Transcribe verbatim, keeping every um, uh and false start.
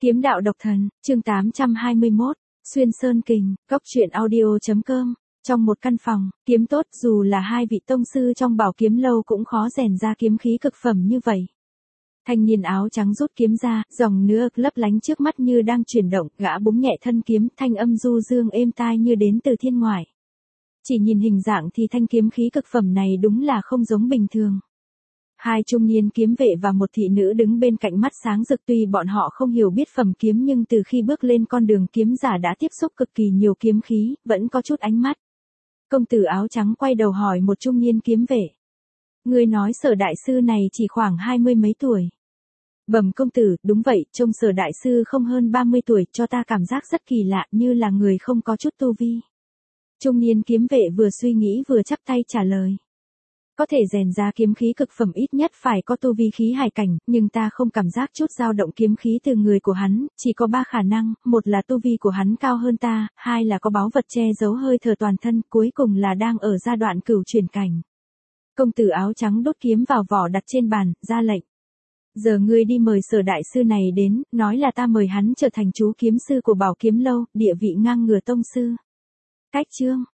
Kiếm đạo độc thần, chương tám trăm hai mươi mốt, Xuyên Sơn Kình, Cốc truyện audio chấm com. Trong một căn phòng, kiếm tốt dù là hai vị tông sư trong Bảo Kiếm lâu cũng khó rèn ra kiếm khí cực phẩm như vậy. Thanh niên áo trắng rút kiếm ra, dòng nước lấp lánh trước mắt như đang chuyển động, gã búng nhẹ thân kiếm, thanh âm du dương êm tai như đến từ thiên ngoại. Chỉ nhìn hình dạng thì thanh kiếm khí cực phẩm này đúng là không giống bình thường. Hai trung niên kiếm vệ và một thị nữ đứng bên cạnh mắt sáng rực, tuy bọn họ không hiểu biết phẩm kiếm nhưng từ khi bước lên con đường kiếm giả đã tiếp xúc cực kỳ nhiều kiếm khí, vẫn có chút ánh mắt. Công tử áo trắng quay đầu hỏi một trung niên kiếm vệ. Người nói Sở đại sư này chỉ khoảng hai mươi mấy tuổi. Bẩm công tử, đúng vậy, trông Sở đại sư không hơn ba mươi tuổi, cho ta cảm giác rất kỳ lạ, như là người không có chút tu vi. Trung niên kiếm vệ vừa suy nghĩ vừa chắp tay trả lời. Có thể rèn ra kiếm khí cực phẩm ít nhất phải có tu vi khí hải cảnh, nhưng ta không cảm giác chút dao động kiếm khí từ người của hắn, chỉ có ba khả năng, một là tu vi của hắn cao hơn ta, hai là có báu vật che giấu hơi thở toàn thân, cuối cùng là đang ở giai đoạn cửu chuyển cảnh. Công tử áo trắng đốt kiếm vào vỏ đặt trên bàn, ra lệnh. Giờ ngươi đi mời Sở đại sư này đến, nói là ta mời hắn trở thành chú kiếm sư của Bảo Kiếm lâu, địa vị ngang ngửa tông sư. Cách chương,